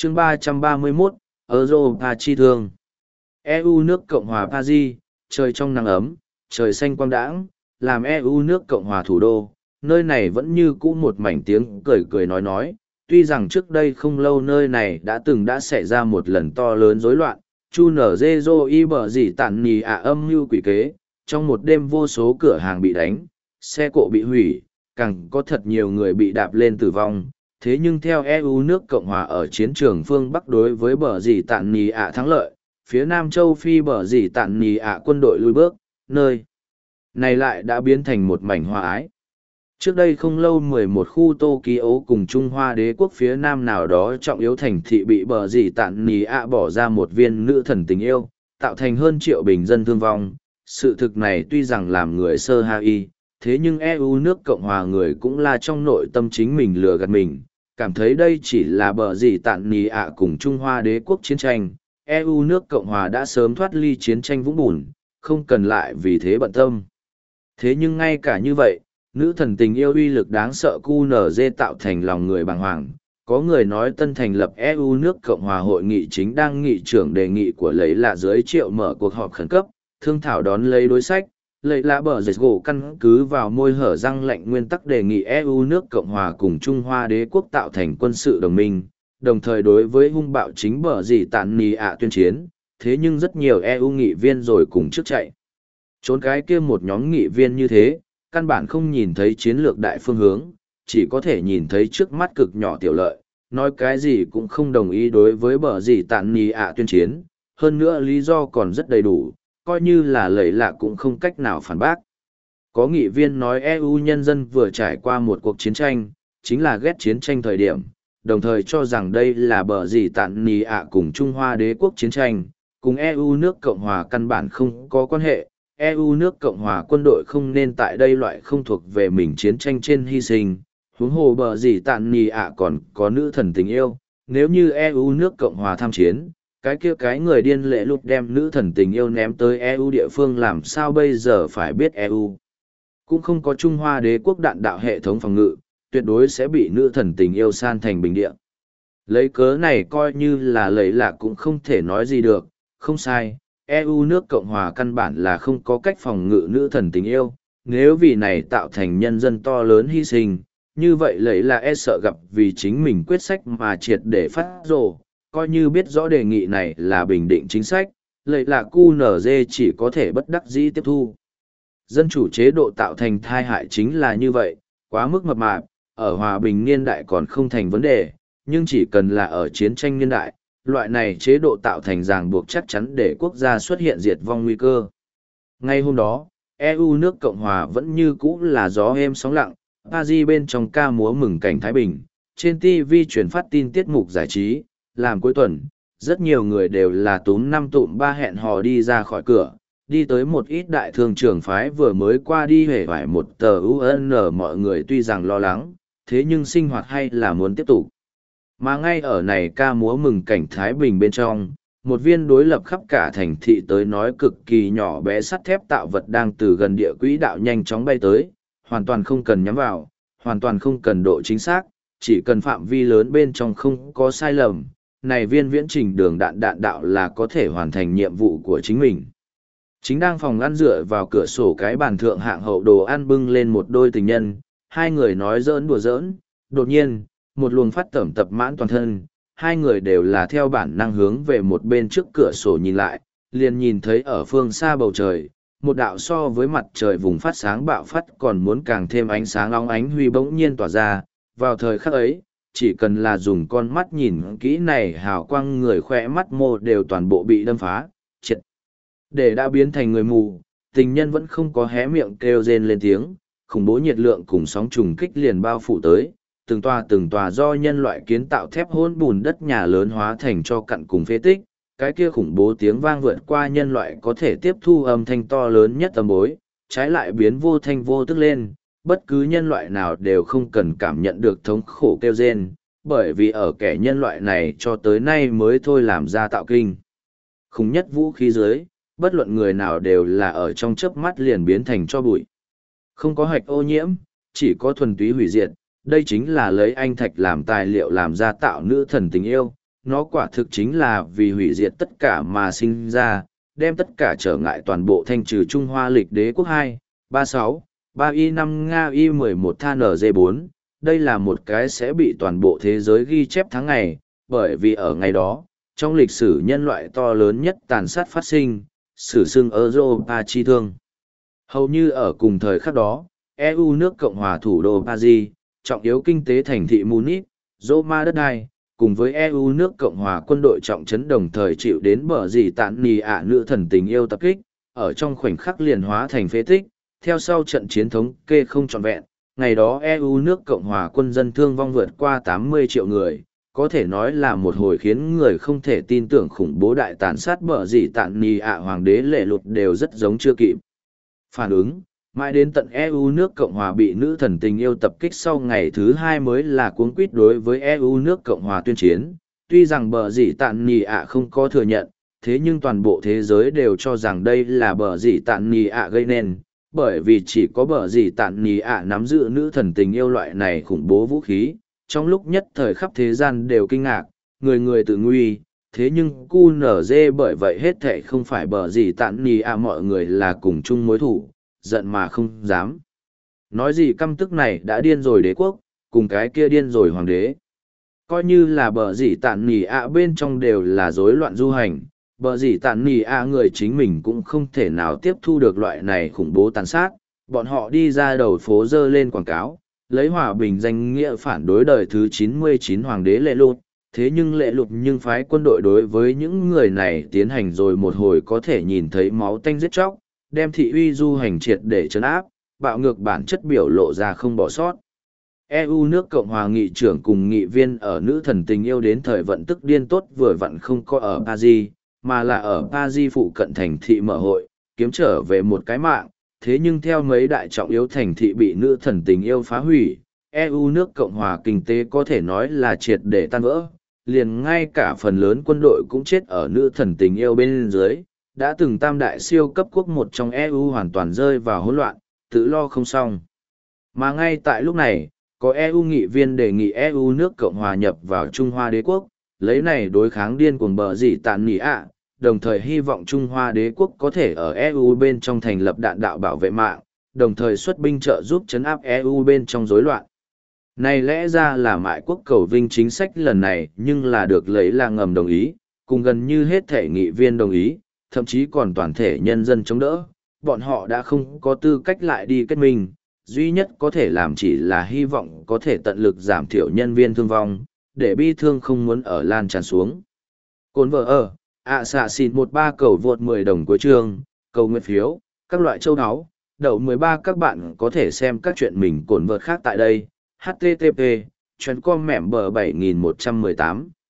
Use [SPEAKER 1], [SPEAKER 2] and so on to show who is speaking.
[SPEAKER 1] chương 331, Europa chi thương. EU nước Cộng hòa Paris, trời trong nắng ấm, trời xanh quang đãng, làm EU nước Cộng hòa thủ đô, nơi này vẫn như cũ một mảnh tiếng cười cười nói. Tuy rằng trước đây không lâu nơi này đã xảy ra một lần to lớn rối loạn, chu nở dê dô y bờ gì tản nì âm mưu quỷ kế, trong một đêm vô số cửa hàng bị đánh, xe cộ bị hủy, càng có thật nhiều người bị đạp lên tử vong. Thế nhưng theo EU nước Cộng hòa ở chiến trường phương Bắc đối với bờ gì tản nì thắng lợi, phía Nam châu Phi bờ gì tản nì quân đội lùi bước, nơi này lại đã biến thành một mảnh hòa ái. Trước đây không lâu 11 khu Tokyo cùng Trung Hoa đế quốc phía Nam nào đó trọng yếu thành thị bị bờ gì tản nì bỏ ra một viên nữ thần tình yêu, tạo thành hơn triệu bình dân thương vong. Sự thực này tuy rằng làm người sơ hai, thế nhưng EU nước Cộng hòa người cũng là trong nội tâm chính mình lừa gạt mình, cảm thấy đây chỉ là bờ gì tản nì cùng Trung Hoa đế quốc chiến tranh. EU nước Cộng hòa đã sớm thoát ly chiến tranh vũng bùn, không cần lại vì thế bận tâm. Thế nhưng ngay cả như vậy, nữ thần tình yêu uy lực đáng sợ QNZ tạo thành lòng người bàng hoàng. Có người nói tân thành lập EU nước Cộng hòa hội nghị chính đang nghị trưởng đề nghị của lấy là dưới triệu mở cuộc họp khẩn cấp, thương thảo đón lấy đối sách. Lấy là bờ dịch gỗ căn cứ vào môi hở răng lệnh nguyên tắc đề nghị EU nước Cộng hòa cùng Trung Hoa đế quốc tạo thành quân sự đồng minh, đồng thời đối với hung bạo chính bờ gì tản nì tuyên chiến. Thế nhưng rất nhiều EU nghị viên rồi cùng trước chạy trốn cái kia một nhóm nghị viên như thế, căn bản không nhìn thấy chiến lược đại phương hướng, chỉ có thể nhìn thấy trước mắt cực nhỏ tiểu lợi, nói cái gì cũng không đồng ý đối với bờ gì tản nì tuyên chiến, hơn nữa lý do còn rất đầy đủ, coi như là lầy lạ cũng không cách nào phản bác. Có nghị viên nói EU nhân dân vừa trải qua một cuộc chiến tranh, chính là ghét chiến tranh thời điểm, đồng thời cho rằng đây là bờ gì tản nì cùng Trung Hoa đế quốc chiến tranh, cùng EU nước Cộng hòa căn bản không có quan hệ. EU nước Cộng hòa quân đội không nên tại đây loại không thuộc về mình chiến tranh trên hy sinh, huống hồ bờ gì tản nì còn có nữ thần tình yêu, nếu như EU nước Cộng hòa tham chiến, cái kia cái người điên lệ lục đem nữ thần tình yêu ném tới EU địa phương làm sao bây giờ phải biết EU. Cũng không có Trung Hoa đế quốc đạn đạo hệ thống phòng ngự, tuyệt đối sẽ bị nữ thần tình yêu san thành bình địa. Lấy cớ này coi như là lấy lạ cũng không thể nói gì được, không sai. EU nước Cộng hòa căn bản là không có cách phòng ngự nữ thần tình yêu, nếu vì này tạo thành nhân dân to lớn hy sinh, như vậy lấy là sợ gặp vì chính mình quyết sách mà triệt để phát rồ, coi như biết rõ đề nghị này là bình định chính sách, lấy là QNZ chỉ có thể bất đắc dĩ tiếp thu. Dân chủ chế độ tạo thành tai hại chính là như vậy, quá mức mập mạp, ở hòa bình niên đại còn không thành vấn đề, nhưng chỉ cần là ở chiến tranh niên đại, loại này chế độ tạo thành ràng buộc chắc chắn để quốc gia xuất hiện diệt vong nguy cơ. Ngay hôm đó, EU nước Cộng hòa vẫn như cũ là gió êm sóng lặng, Paris bên trong ca múa mừng cảnh Thái Bình, trên TV truyền phát tin tiết mục giải trí, làm cuối tuần, rất nhiều người đều là túm năm tụm ba hẹn hò đi ra khỏi cửa, đi tới một ít đại thương trường phái vừa mới qua đi hề vải một tờ UN, mọi người tuy rằng lo lắng, thế nhưng sinh hoạt hay là muốn tiếp tục. Mà ngay ở này ca múa mừng cảnh Thái Bình bên trong, một viên đối lập khắp cả thành thị tới nói cực kỳ nhỏ bé sắt thép tạo vật đang từ gần địa quỹ đạo nhanh chóng bay tới, hoàn toàn không cần nhắm vào, hoàn toàn không cần độ chính xác, chỉ cần phạm vi lớn bên trong không có sai lầm, này viên viễn trình đường đạn đạo là có thể hoàn thành nhiệm vụ của chính mình. Chính đang phòng ăn dựa vào cửa sổ cái bàn thượng hạng hậu đồ ăn bưng lên một đôi tình nhân, hai người nói giỡn đùa giỡn, đột nhiên, một luồng phát tẩm tập mãn toàn thân, hai người đều là theo bản năng hướng về một bên trước cửa sổ nhìn lại, liền nhìn thấy ở phương xa bầu trời, một đạo so với mặt trời vùng phát sáng bạo phát còn muốn càng thêm ánh sáng óng ánh huy bỗng nhiên tỏa ra, vào thời khắc ấy, chỉ cần là dùng con mắt nhìn kỹ này hào quang người khỏe mắt mô đều toàn bộ bị đâm phá, triệt. Để đã biến thành người mù, tình nhân vẫn không có hé miệng kêu rên lên tiếng, khủng bố nhiệt lượng cùng sóng trùng kích liền bao phủ tới, từng tòa do nhân loại kiến tạo thép hỗn bùn đất nhà lớn hóa thành cho cặn cùng phế tích, cái kia khủng bố tiếng vang vượt qua nhân loại có thể tiếp thu âm thanh to lớn nhất âm bối, trái lại biến vô thanh vô tức lên, bất cứ nhân loại nào đều không cần cảm nhận được thống khổ kêu rên, bởi vì ở kẻ nhân loại này cho tới nay mới thôi làm ra tạo kinh. Khủng nhất vũ khí dưới, bất luận người nào đều là ở trong chớp mắt liền biến thành cho bụi. Không có hạch ô nhiễm, chỉ có thuần túy hủy diệt, đây chính là lấy anh thạch làm tài liệu làm ra tạo nữ thần tình yêu, nó quả thực chính là vì hủy diệt tất cả mà sinh ra, đem tất cả trở ngại toàn bộ thanh trừ Trung Hoa lịch đế quốc 2, 36, 3Y5 Nga Y11 Than NG4. Đây là một cái sẽ bị toàn bộ thế giới ghi chép tháng ngày, bởi vì ở ngày đó, trong lịch sử nhân loại to lớn nhất tàn sát phát sinh, sử xưng Europa chi thương. Hầu như ở cùng thời khắc đó, EU nước Cộng hòa thủ đô Paris, trọng yếu kinh tế thành thị Munich, Roma đất đai, cùng với EU nước Cộng hòa quân đội trọng trấn đồng thời chịu đến bờ gì tạn nì ạ nữ thần tình yêu tập kích, ở trong khoảnh khắc liền hóa thành phế tích, theo sau trận chiến thống kê không trọn vẹn, ngày đó EU nước Cộng hòa quân dân thương vong vượt qua 80 triệu người, có thể nói là một hồi khiến người không thể tin tưởng khủng bố đại tàn sát bờ gì tạn nì ạ hoàng đế lệ lụt đều rất giống chưa kịp phản ứng. Mãi đến tận EU nước Cộng hòa bị nữ thần tình yêu tập kích sau ngày thứ 2 mới là cuống quýt đối với EU nước Cộng hòa tuyên chiến. Tuy rằng bờ dĩ tạn nì ạ không có thừa nhận, thế nhưng toàn bộ thế giới đều cho rằng đây là bờ dĩ tạn nì ạ gây nên, bởi vì chỉ có bờ dĩ tạn nì ạ nắm giữ nữ thần tình yêu loại này khủng bố vũ khí. Trong lúc nhất thời khắp thế gian đều kinh ngạc, người người tự nguy, thế nhưng QNZ bởi vậy hết thệ không phải bờ dĩ tạn nì ạ mọi người là cùng chung mối thủ, giận mà không dám. Nói gì căm tức này đã điên rồi đế quốc, cùng cái kia điên rồi hoàng đế. Coi như là bờ dĩ tạn nì ạ bên trong đều là rối loạn du hành, bờ dĩ tạn nì ạ người chính mình cũng không thể nào tiếp thu được loại này khủng bố tàn sát. Bọn họ đi ra đầu phố dơ lên quảng cáo, lấy hòa bình danh nghĩa phản đối đời thứ 99 hoàng đế lệ lụt. Thế nhưng lệ lụt nhưng phái quân đội đối với những người này tiến hành rồi một hồi có thể nhìn thấy máu tanh giết chóc, đem thị uy du hành triệt để trấn áp, bạo ngược bản chất biểu lộ ra không bỏ sót. EU nước Cộng hòa nghị trưởng cùng nghị viên ở nữ thần tình yêu đến thời vận tức điên tốt vừa vặn không có ở Paris, mà là ở Paris phụ cận thành thị mở hội, kiếm trở về một cái mạng. Thế nhưng theo mấy đại trọng yếu thành thị bị nữ thần tình yêu phá hủy, EU nước Cộng hòa kinh tế có thể nói là triệt để tan vỡ, liền ngay cả phần lớn quân đội cũng chết ở nữ thần tình yêu bên dưới. Đã từng tam đại siêu cấp quốc một trong EU hoàn toàn rơi vào hỗn loạn, tự lo không xong. Mà ngay tại lúc này, có EU nghị viên đề nghị EU nước Cộng hòa nhập vào Trung Hoa đế quốc, lấy này đối kháng điên cuồng bờ dĩ tạn nỉ ạ, đồng thời hy vọng Trung Hoa đế quốc có thể ở EU bên trong thành lập đạn đạo bảo vệ mạng, đồng thời xuất binh trợ giúp chấn áp EU bên trong rối loạn. Này lẽ ra là mại quốc cầu vinh chính sách lần này nhưng là được lấy là ngầm đồng ý, cùng gần như hết thể nghị viên đồng ý, thậm chí còn toàn thể nhân dân chống đỡ, bọn họ đã không có tư cách lại đi kết minh, duy nhất có thể làm chỉ là hy vọng có thể tận lực giảm thiểu nhân viên thương vong, để bi thương không muốn ở lan tràn xuống. Cồn vợ ở, xạ xịn 13 cầu vượt 10 đồng cuối chương, cầu nguyện phiếu, các loại châu áo, đậu 13 các bạn có thể xem các chuyện mình cồn vợt khác tại đây, http, chuyến com mẻm bờ 7118.